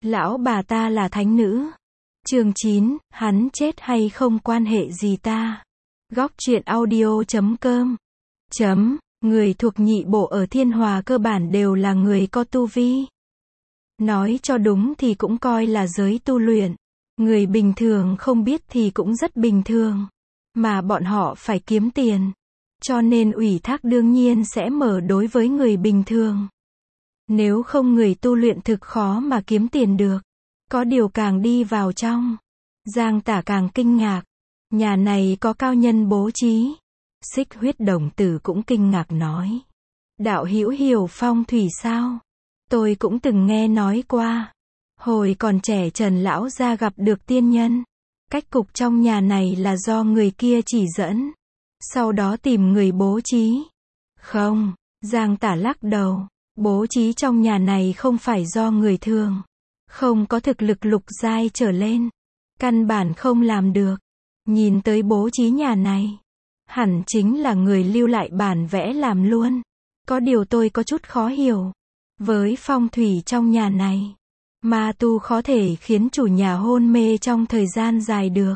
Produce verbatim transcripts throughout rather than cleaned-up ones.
Lão bà ta là thánh nữ. Chương chín, hắn chết hay không quan hệ gì ta. Góc truyện audio chấm com. Chấm, người thuộc nhị bộ ở Thiên Hòa cơ bản đều là người có tu vi. Nói cho đúng thì cũng coi là giới tu luyện. Người bình thường không biết thì cũng rất bình thường. Mà bọn họ phải kiếm tiền. Cho nên ủy thác đương nhiên sẽ mở đối với người bình thường. Nếu không người tu luyện thực khó mà kiếm tiền được. Có điều càng đi vào trong, Giang Tả càng kinh ngạc. Nhà này có cao nhân bố trí. Xích Huyết Đồng Tử cũng kinh ngạc nói. Đạo hữu hiểu phong thủy sao? Tôi cũng từng nghe nói qua. Hồi còn trẻ Trần Lão gia gặp được tiên nhân. Cách cục trong nhà này là do người kia chỉ dẫn. Sau đó tìm người bố trí. Không, Giang Tả lắc đầu. Bố trí trong nhà này không phải do người thường. Không có thực lực lục giai trở lên. Căn bản không làm được. Nhìn tới bố trí nhà này. Hẳn chính là người lưu lại bản vẽ làm luôn. Có điều tôi có chút khó hiểu. Với phong thủy trong nhà này. Ma tu khó thể khiến chủ nhà hôn mê trong thời gian dài được.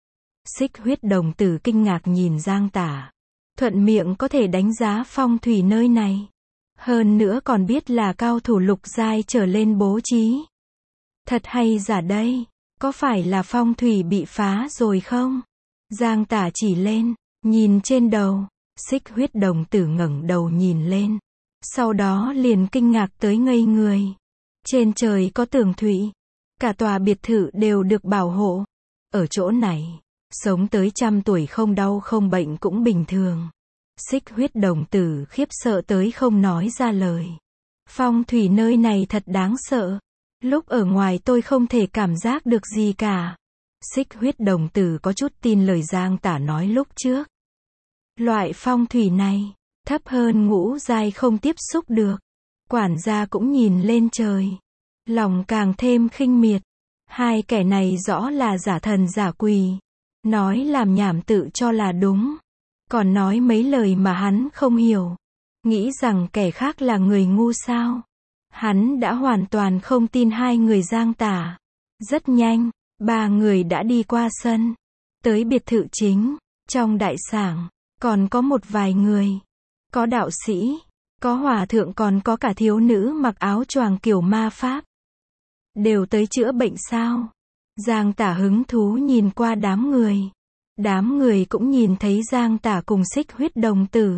Xích Huyết Đồng Tử kinh ngạc nhìn Giang Tả. Thuận miệng có thể đánh giá phong thủy nơi này. Hơn nữa còn biết là cao thủ lục giai trở lên bố trí. Thật hay giả đây? Có phải là phong thủy bị phá rồi không? Giang Tả chỉ lên, nhìn trên đầu. Xích Huyết Đồng Tử ngẩng đầu nhìn lên. Sau đó liền kinh ngạc tới ngây người. Trên trời có tường thủy. Cả tòa biệt thự đều được bảo hộ. Ở chỗ này, sống tới trăm tuổi không đau không bệnh cũng bình thường. Xích Huyết Đồng Tử khiếp sợ tới không nói ra lời. Phong thủy nơi này thật đáng sợ. Lúc ở ngoài tôi không thể cảm giác được gì cả. Xích Huyết Đồng Tử có chút tin lời Giang Tả nói lúc trước. Loại phong thủy này, thấp hơn ngũ giai không tiếp xúc được. Quản gia cũng nhìn lên trời. Lòng càng thêm khinh miệt. Hai kẻ này rõ là giả thần giả quỷ. Nói làm nhảm tự cho là đúng. Còn nói mấy lời mà hắn không hiểu. Nghĩ rằng kẻ khác là người ngu sao. Hắn đã hoàn toàn không tin hai người Giang Tả. Rất nhanh, ba người đã đi qua sân. Tới biệt thự chính. Trong đại sảnh, còn có một vài người. Có đạo sĩ, có hòa thượng còn có cả thiếu nữ mặc áo choàng kiểu ma pháp. Đều tới chữa bệnh sao? Giang Tả hứng thú nhìn qua đám người. Đám người cũng nhìn thấy Giang Tả cùng Xích Huyết Đồng Tử.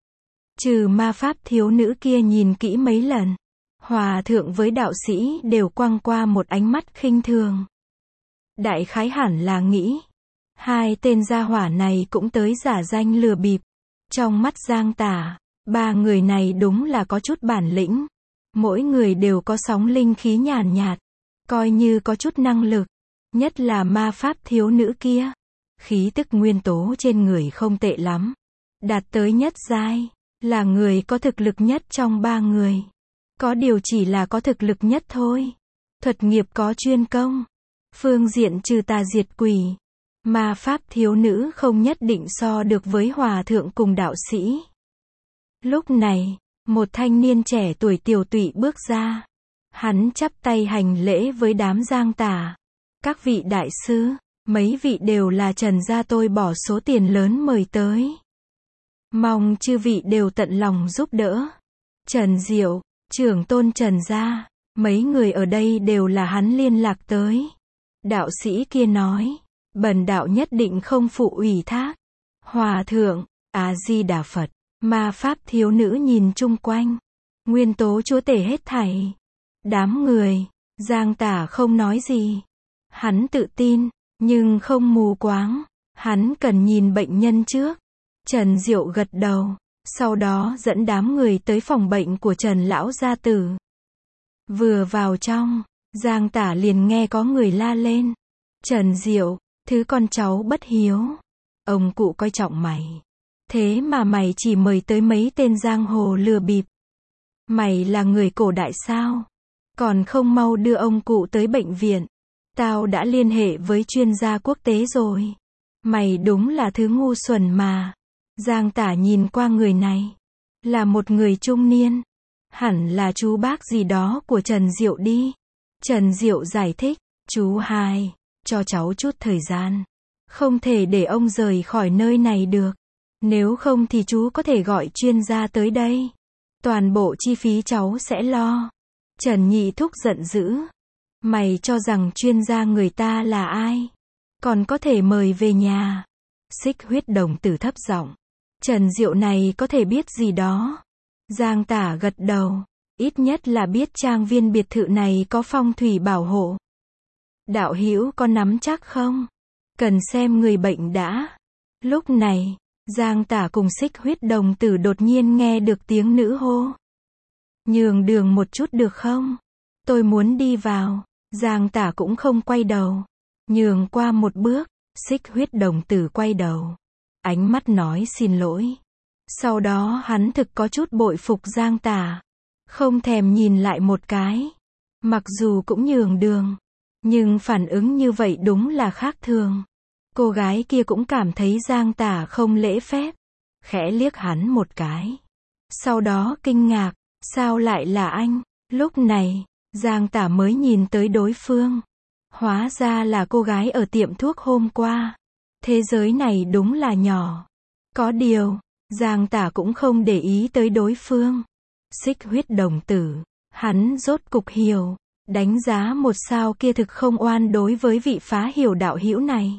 Trừ ma pháp thiếu nữ kia nhìn kỹ mấy lần. Hòa thượng với đạo sĩ đều quăng qua một ánh mắt khinh thường. Đại khái hẳn là nghĩ. Hai tên gia hỏa này cũng tới giả danh lừa bịp. Trong mắt Giang Tả, ba người này đúng là có chút bản lĩnh. Mỗi người đều có sóng linh khí nhàn nhạt. Coi như có chút năng lực. Nhất là ma pháp thiếu nữ kia. Khí tức nguyên tố trên người không tệ lắm. Đạt tới nhất giai. Là người có thực lực nhất trong ba người. Có điều chỉ là có thực lực nhất thôi. Thuật nghiệp có chuyên công. Phương diện trừ tà diệt quỷ. Ma pháp thiếu nữ không nhất định so được với hòa thượng cùng đạo sĩ. Lúc này, một thanh niên trẻ tuổi tiều tụy bước ra. Hắn chắp tay hành lễ với đám Giang Tả. Các vị đại sư, mấy vị đều là Trần gia tôi bỏ số tiền lớn mời tới. Mong chư vị đều tận lòng giúp đỡ. Trần Diệu, trưởng tôn Trần gia, mấy người ở đây đều là hắn liên lạc tới. Đạo sĩ kia nói, bần đạo nhất định không phụ ủy thác. Hòa thượng, A-di-đà Phật, ma pháp thiếu nữ nhìn chung quanh. Nguyên tố chúa tể hết thảy. Đám người, Giang Tả không nói gì. Hắn tự tin, nhưng không mù quáng. Hắn cần nhìn bệnh nhân trước. Trần Diệu gật đầu. Sau đó dẫn đám người tới phòng bệnh của Trần Lão gia tử. Vừa vào trong, Giang Tả liền nghe có người la lên. Trần Diệu, thứ con cháu bất hiếu. Ông cụ coi trọng mày. Thế mà mày chỉ mời tới mấy tên giang hồ lừa bịp. Mày là người cổ đại sao? Còn không mau đưa ông cụ tới bệnh viện. Tao đã liên hệ với chuyên gia quốc tế rồi. Mày đúng là thứ ngu xuẩn mà. Giang Tả nhìn qua người này. Là một người trung niên. Hẳn là chú bác gì đó của Trần Diệu đi. Trần Diệu giải thích, chú hai, cho cháu chút thời gian. Không thể để ông rời khỏi nơi này được. Nếu không thì chú có thể gọi chuyên gia tới đây. Toàn bộ chi phí cháu sẽ lo. Trần Nhị Thúc giận dữ. Mày cho rằng chuyên gia người ta là ai? Còn có thể mời về nhà. Xích Huyết đồng tử thấp giọng. Trần Diệu này có thể biết gì đó. Giang Tả gật đầu. Ít nhất là biết trang viên biệt thự này có phong thủy bảo hộ. Đạo hữu có nắm chắc không? Cần xem người bệnh đã. Lúc này, Giang Tả cùng Xích Huyết đồng tử đột nhiên nghe được tiếng nữ hô. Nhường đường một chút được không? Tôi muốn đi vào. Giang Tả cũng không quay đầu. Nhường qua một bước, Xích Huyết đồng tử quay đầu. Ánh mắt nói xin lỗi. Sau đó hắn thực có chút bội phục Giang Tả. Không thèm nhìn lại một cái. Mặc dù cũng nhường đường. Nhưng phản ứng như vậy đúng là khác thường. Cô gái kia cũng cảm thấy Giang Tả không lễ phép. Khẽ liếc hắn một cái. Sau đó kinh ngạc. Sao lại là anh? Lúc này, Giang Tả mới nhìn tới đối phương. Hóa ra là cô gái ở tiệm thuốc hôm qua. Thế giới này đúng là nhỏ. Có điều, Giang Tả cũng không để ý tới đối phương. Xích Huyết đồng tử. Hắn rốt cục hiểu. Đánh giá một sao kia thực không oan đối với vị phá hiểu đạo hữu này.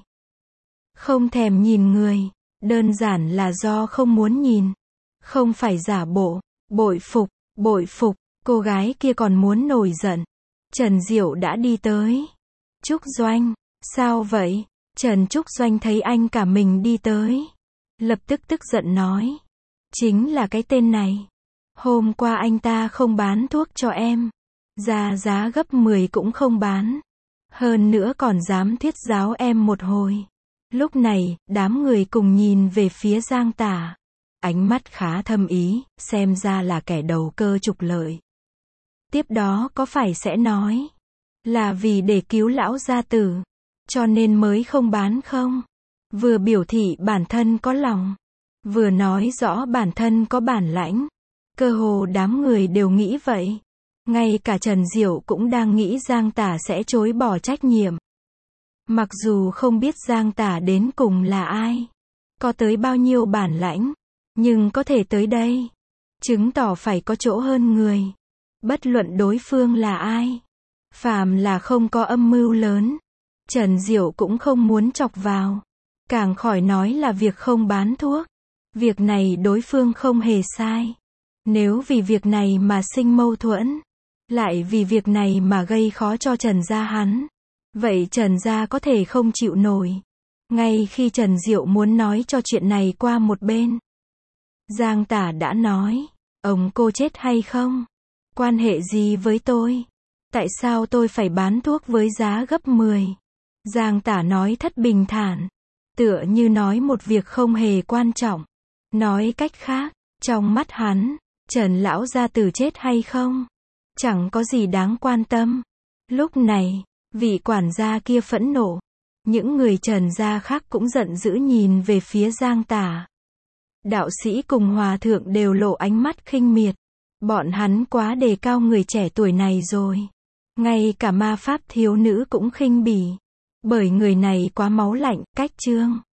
Không thèm nhìn người. Đơn giản là do không muốn nhìn. Không phải giả bộ. Bội phục, bội phục. Cô gái kia còn muốn nổi giận. Trần Diệu đã đi tới. Trúc Doanh. Sao vậy? Trần Trúc Doanh thấy anh cả mình đi tới. Lập tức tức giận nói. Chính là cái tên này. Hôm qua anh ta không bán thuốc cho em. Ra giá gấp mười cũng không bán. Hơn nữa còn dám thuyết giáo em một hồi. Lúc này, đám người cùng nhìn về phía Giang Tả. Ánh mắt khá thâm ý, xem ra là kẻ đầu cơ trục lợi. Tiếp đó có phải sẽ nói. Là vì để cứu lão gia tử. Cho nên mới không bán không? Vừa biểu thị bản thân có lòng. Vừa nói rõ bản thân có bản lãnh. Cơ hồ đám người đều nghĩ vậy. Ngay cả Trần Diệu cũng đang nghĩ Giang Tả sẽ chối bỏ trách nhiệm. Mặc dù không biết Giang Tả đến cùng là ai. Có tới bao nhiêu bản lãnh. Nhưng có thể tới đây. Chứng tỏ phải có chỗ hơn người. Bất luận đối phương là ai. Phàm là không có âm mưu lớn. Trần Diệu cũng không muốn chọc vào. Càng khỏi nói là việc không bán thuốc. Việc này đối phương không hề sai. Nếu vì việc này mà sinh mâu thuẫn. Lại vì việc này mà gây khó cho Trần gia hắn. Vậy Trần gia có thể không chịu nổi. Ngay khi Trần Diệu muốn nói cho chuyện này qua một bên. Giang Tả đã nói. Ông cô chết hay không? Quan hệ gì với tôi? Tại sao tôi phải bán thuốc với giá gấp mười? Giang Tả nói thất bình thản. Tựa như nói một việc không hề quan trọng. Nói cách khác, trong mắt hắn, Trần lão gia tử chết hay không? Chẳng có gì đáng quan tâm. Lúc này, vị quản gia kia phẫn nộ. Những người Trần gia khác cũng giận dữ nhìn về phía Giang Tả. Đạo sĩ cùng hòa thượng đều lộ ánh mắt khinh miệt. Bọn hắn quá đề cao người trẻ tuổi này rồi. Ngay cả ma pháp thiếu nữ cũng khinh bỉ. Bởi người này quá máu lạnh, cách trương.